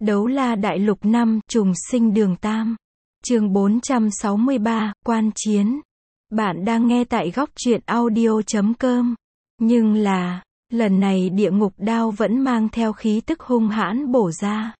Đấu La Đại Lục 5, Trùng Sinh Đường Tam. Chương 463, Quan Chiến. Bạn đang nghe tại góc truyện audio.com. Nhưng là, lần này địa ngục đao vẫn mang theo khí tức hung hãn bổ ra.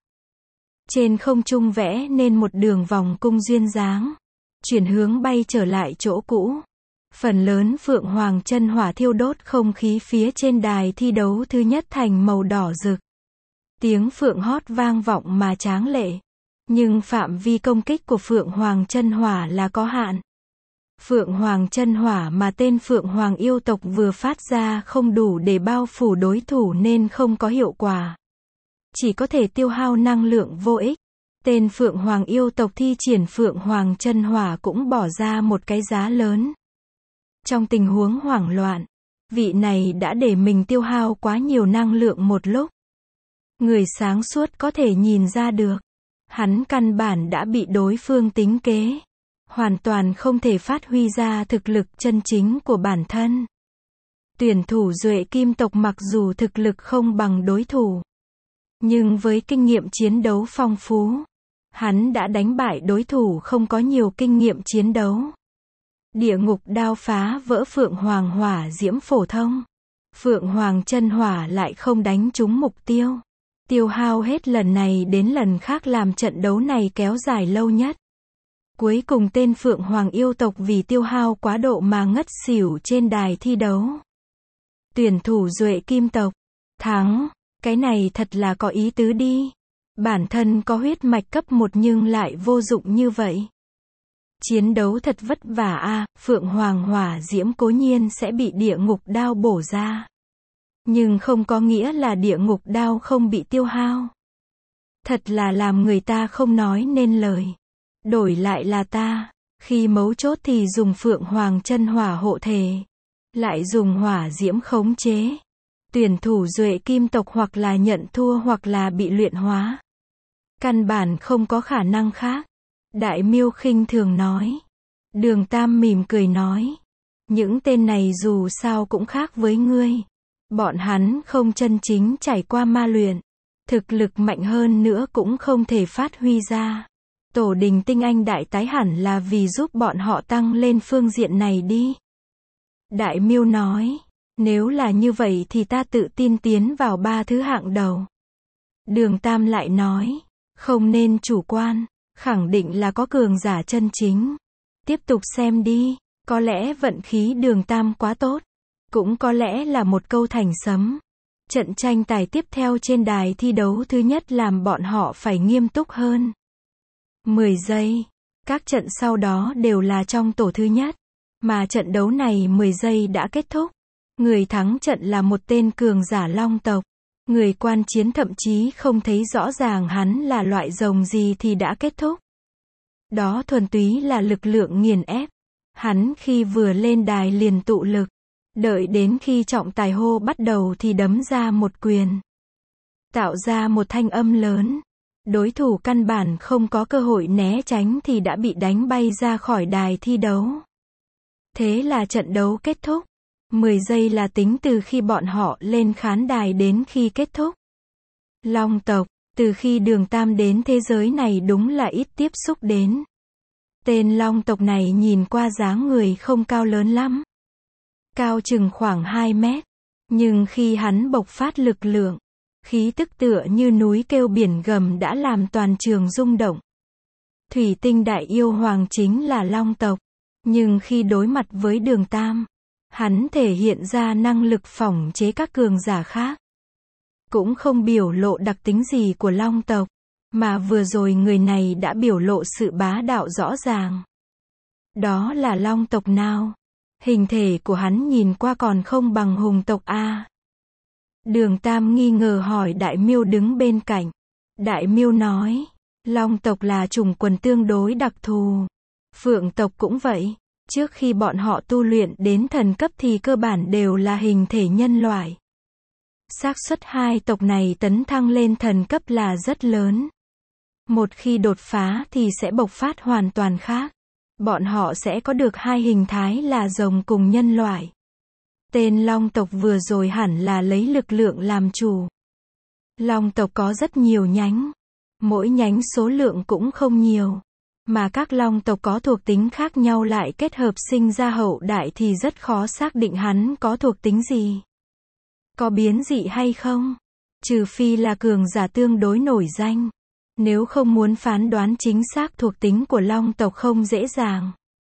Trên không trung vẽ nên một đường vòng cung duyên dáng. Chuyển hướng bay trở lại chỗ cũ. Phần lớn phượng hoàng chân hỏa thiêu đốt không khí phía trên đài thi đấu thứ nhất thành màu đỏ rực. Tiếng phượng hót vang vọng mà tráng lệ. Nhưng phạm vi công kích của phượng hoàng chân hỏa là có hạn. Phượng hoàng chân hỏa mà tên phượng hoàng yêu tộc vừa phát ra không đủ để bao phủ đối thủ nên không có hiệu quả. Chỉ có thể tiêu hao năng lượng vô ích. Tên phượng hoàng yêu tộc thi triển phượng hoàng chân hỏa cũng bỏ ra một cái giá lớn. Trong tình huống hoảng loạn, vị này đã để mình tiêu hao quá nhiều năng lượng một lúc. Người sáng suốt có thể nhìn ra được. Hắn căn bản đã bị đối phương tính kế. Hoàn toàn không thể phát huy ra thực lực chân chính của bản thân. Tuyển thủ Duệ Kim tộc mặc dù thực lực không bằng đối thủ, nhưng với kinh nghiệm chiến đấu phong phú, hắn đã đánh bại đối thủ không có nhiều kinh nghiệm chiến đấu. Địa ngục đao phá vỡ phượng hoàng hỏa diễm phổ thông. Phượng hoàng chân hỏa lại không đánh trúng mục tiêu. Tiêu hao hết lần này đến lần khác làm trận đấu này kéo dài lâu nhất. Cuối cùng tên phượng hoàng yêu tộc vì tiêu hao quá độ mà ngất xỉu trên đài thi đấu. Tuyển thủ Duệ Kim tộc thắng. Cái này thật là có ý tứ đi. Bản thân có huyết mạch cấp 1 nhưng lại vô dụng như vậy. Chiến đấu thật vất vả a. Phượng hoàng hỏa diễm cố nhiên sẽ bị địa ngục đao bổ ra. Nhưng không có nghĩa là địa ngục đao không bị tiêu hao. Thật là làm người ta không nói nên lời. Đổi lại là ta, khi mấu chốt thì dùng phượng hoàng chân hỏa hộ thể. Lại dùng hỏa diễm khống chế. Tuyển thủ Duệ Kim tộc hoặc là nhận thua hoặc là bị luyện hóa. Căn bản không có khả năng khác. Đại Miêu khinh thường nói. Đường Tam mỉm cười nói. Những tên này dù sao cũng khác với ngươi. Bọn hắn không chân chính trải qua ma luyện. Thực lực mạnh hơn nữa cũng không thể phát huy ra. Tổ đình tinh anh đại tái hẳn là vì giúp bọn họ tăng lên phương diện này đi. Đại Miêu nói. Nếu là như vậy thì ta tự tin tiến vào 3 thứ hạng đầu. Đường Tam lại nói. Không nên chủ quan. Khẳng định là có cường giả chân chính. Tiếp tục xem đi. Có lẽ vận khí Đường Tam quá tốt. Cũng có lẽ là một câu thành sấm. Trận tranh tài tiếp theo trên đài thi đấu thứ nhất làm bọn họ phải nghiêm túc hơn. 10 giây. Các trận sau đó đều là trong tổ thứ nhất. Mà trận đấu này 10 giây đã kết thúc. Người thắng trận là một tên cường giả long tộc. Người quan chiến thậm chí không thấy rõ ràng hắn là loại rồng gì thì đã kết thúc. Đó thuần túy là lực lượng nghiền ép. Hắn khi vừa lên đài liền tụ lực. Đợi đến khi trọng tài hô bắt đầu thì đấm ra một quyền. Tạo ra một thanh âm lớn. Đối thủ căn bản không có cơ hội né tránh thì đã bị đánh bay ra khỏi đài thi đấu. Thế là trận đấu kết thúc. 10 giây là tính từ khi bọn họ lên khán đài đến khi kết thúc. Long tộc, từ khi Đường Tam đến thế giới này đúng là ít tiếp xúc đến. Tên long tộc này nhìn qua dáng người không cao lớn lắm. Cao chừng khoảng 2 mét. Nhưng khi hắn bộc phát lực lượng, khí tức tựa như núi kêu biển gầm đã làm toàn trường rung động. Thủy tinh đại yêu hoàng chính là long tộc. Nhưng khi đối mặt với Đường Tam, hắn thể hiện ra năng lực phỏng chế các cường giả khác. Cũng không biểu lộ đặc tính gì của long tộc. Mà vừa rồi người này đã biểu lộ sự bá đạo rõ ràng. Đó là long tộc nào? Hình thể của hắn nhìn qua còn không bằng hùng tộc a. Đường Tam nghi ngờ hỏi Đại Miêu đứng bên cạnh. Đại Miêu nói. Long tộc là chủng quần tương đối đặc thù. Phượng tộc cũng vậy. Trước khi bọn họ tu luyện đến thần cấp thì cơ bản đều là hình thể nhân loại. Xác suất hai tộc này tấn thăng lên thần cấp là rất lớn. Một khi đột phá thì sẽ bộc phát hoàn toàn khác. Bọn họ sẽ có được hai hình thái là rồng cùng nhân loại. Tên long tộc vừa rồi hẳn là lấy lực lượng làm chủ. Long tộc có rất nhiều nhánh. Mỗi nhánh số lượng cũng không nhiều. Mà các long tộc có thuộc tính khác nhau lại kết hợp sinh ra hậu đại thì rất khó xác định hắn có thuộc tính gì. Có biến dị hay không? Trừ phi là cường giả tương đối nổi danh. Nếu không muốn phán đoán chính xác thuộc tính của long tộc không dễ dàng.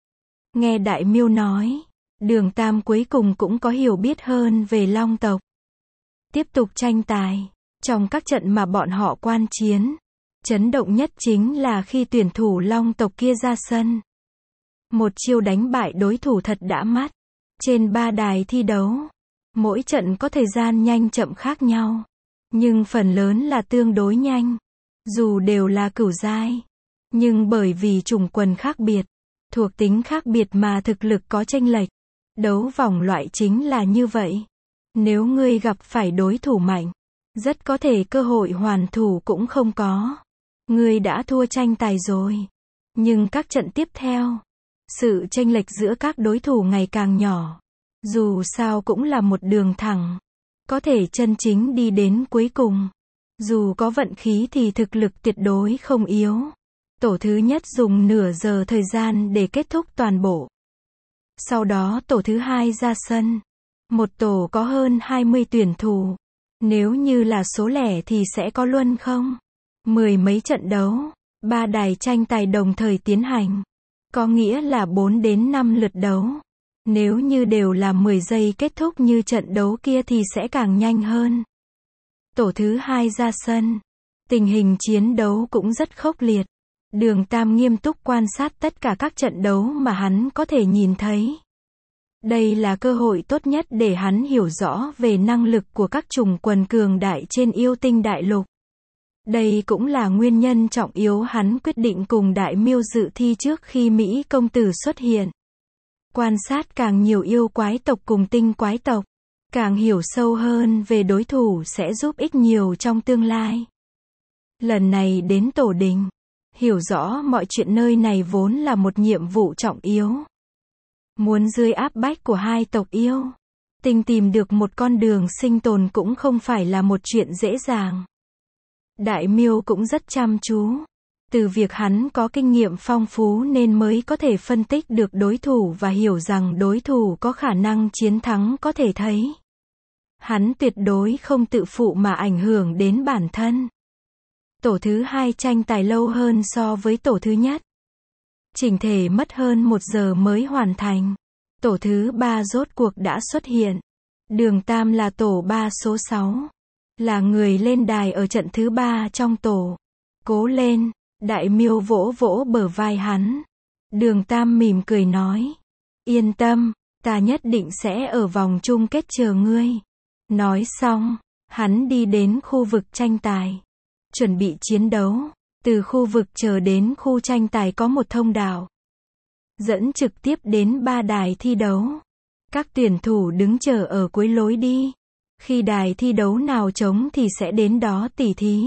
Nghe Đại Miêu nói, Đường Tam cuối cùng cũng có hiểu biết hơn về long tộc. Tiếp tục tranh tài. Trong các trận mà bọn họ quan chiến, chấn động nhất chính là khi tuyển thủ long tộc kia ra sân. Một chiêu đánh bại đối thủ thật đã mắt. Trên 3 đài thi đấu, mỗi trận có thời gian nhanh chậm khác nhau. Nhưng phần lớn là tương đối nhanh. Dù đều là cửu giai. Nhưng bởi vì chủng quần khác biệt, thuộc tính khác biệt mà thực lực có chênh lệch. Đấu vòng loại chính là như vậy. Nếu ngươi gặp phải đối thủ mạnh, rất có thể cơ hội hoàn thủ cũng không có. Ngươi đã thua tranh tài rồi. Nhưng các trận tiếp theo, sự chênh lệch giữa các đối thủ ngày càng nhỏ. Dù sao cũng là một đường thẳng. Có thể chân chính đi đến cuối cùng. Dù có vận khí thì thực lực tuyệt đối không yếu. Tổ thứ nhất dùng nửa giờ thời gian để kết thúc toàn bộ. Sau đó tổ thứ hai ra sân. Một tổ có hơn 20 tuyển thủ. Nếu như là số lẻ thì sẽ có luân không? 10 mấy trận đấu, 3 đài tranh tài đồng thời tiến hành. Có nghĩa là 4 đến 5 lượt đấu. Nếu như đều là 10 giây kết thúc như trận đấu kia thì sẽ càng nhanh hơn. Tổ thứ hai ra sân. Tình hình chiến đấu cũng rất khốc liệt. Đường Tam nghiêm túc quan sát tất cả các trận đấu mà hắn có thể nhìn thấy. Đây là cơ hội tốt nhất để hắn hiểu rõ về năng lực của các chủng quần cường đại trên yêu tinh đại lục. Đây cũng là nguyên nhân trọng yếu hắn quyết định cùng Đại Miêu dự thi trước khi Mỹ công tử xuất hiện. Quan sát càng nhiều yêu quái tộc cùng tinh quái tộc, càng hiểu sâu hơn về đối thủ sẽ giúp ích nhiều trong tương lai. Lần này đến tổ đình, hiểu rõ mọi chuyện nơi này vốn là một nhiệm vụ trọng yếu. Muốn dưới áp bách của hai tộc yêu tinh tìm được một con đường sinh tồn cũng không phải là một chuyện dễ dàng. Đại Miêu cũng rất chăm chú. Từ việc hắn có kinh nghiệm phong phú nên mới có thể phân tích được đối thủ và hiểu rằng đối thủ có khả năng chiến thắng có thể thấy. Hắn tuyệt đối không tự phụ mà ảnh hưởng đến bản thân. Tổ thứ hai tranh tài lâu hơn so với tổ thứ nhất. Chỉnh thể mất hơn 1 giờ mới hoàn thành. Tổ thứ 3 rốt cuộc đã xuất hiện. Đường Tam là tổ 3 số 6. Là người lên đài ở trận thứ 3 trong tổ. Cố lên, Đại Miêu vỗ vỗ bờ vai hắn. Đường Tam mỉm cười nói. Yên tâm, ta nhất định sẽ ở vòng chung kết chờ ngươi. Nói xong, hắn đi đến khu vực tranh tài. Chuẩn bị chiến đấu. Từ khu vực chờ đến khu tranh tài có một thông đạo. Dẫn trực tiếp đến 3 đài thi đấu. Các tuyển thủ đứng chờ ở cuối lối đi. Khi đài thi đấu nào trống thì sẽ đến đó tỉ thí.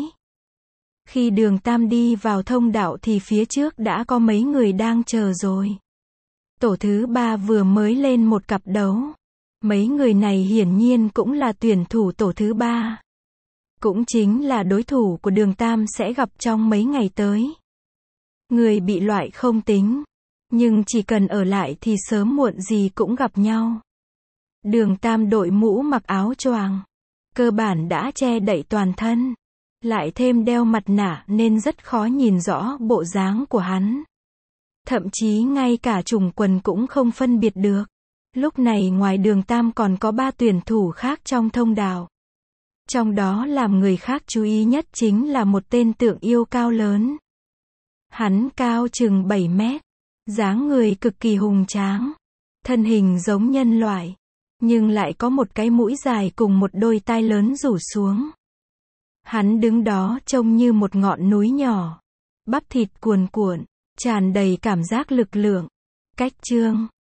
Khi Đường Tam đi vào thông đạo thì phía trước đã có mấy người đang chờ rồi. Tổ thứ 3 vừa mới lên một cặp đấu. Mấy người này hiển nhiên cũng là tuyển thủ tổ thứ 3. Cũng chính là đối thủ của Đường Tam sẽ gặp trong mấy ngày tới. Người bị loại không tính. Nhưng chỉ cần ở lại thì sớm muộn gì cũng gặp nhau. Đường Tam đội mũ mặc áo choàng. Cơ bản đã che đậy toàn thân. Lại thêm đeo mặt nạ nên rất khó nhìn rõ bộ dáng của hắn. Thậm chí ngay cả trùng quần cũng không phân biệt được. Lúc này ngoài Đường Tam còn có 3 tuyển thủ khác trong thông đạo. Trong đó làm người khác chú ý nhất chính là một tên tượng yêu cao lớn. Hắn cao chừng 7 mét. Dáng người cực kỳ hùng tráng. Thân hình giống nhân loại. Nhưng lại có một cái mũi dài cùng một đôi tai lớn rủ xuống. Hắn đứng đó trông như một ngọn núi nhỏ. Bắp thịt cuồn cuộn. Tràn đầy cảm giác lực lượng. Cách chương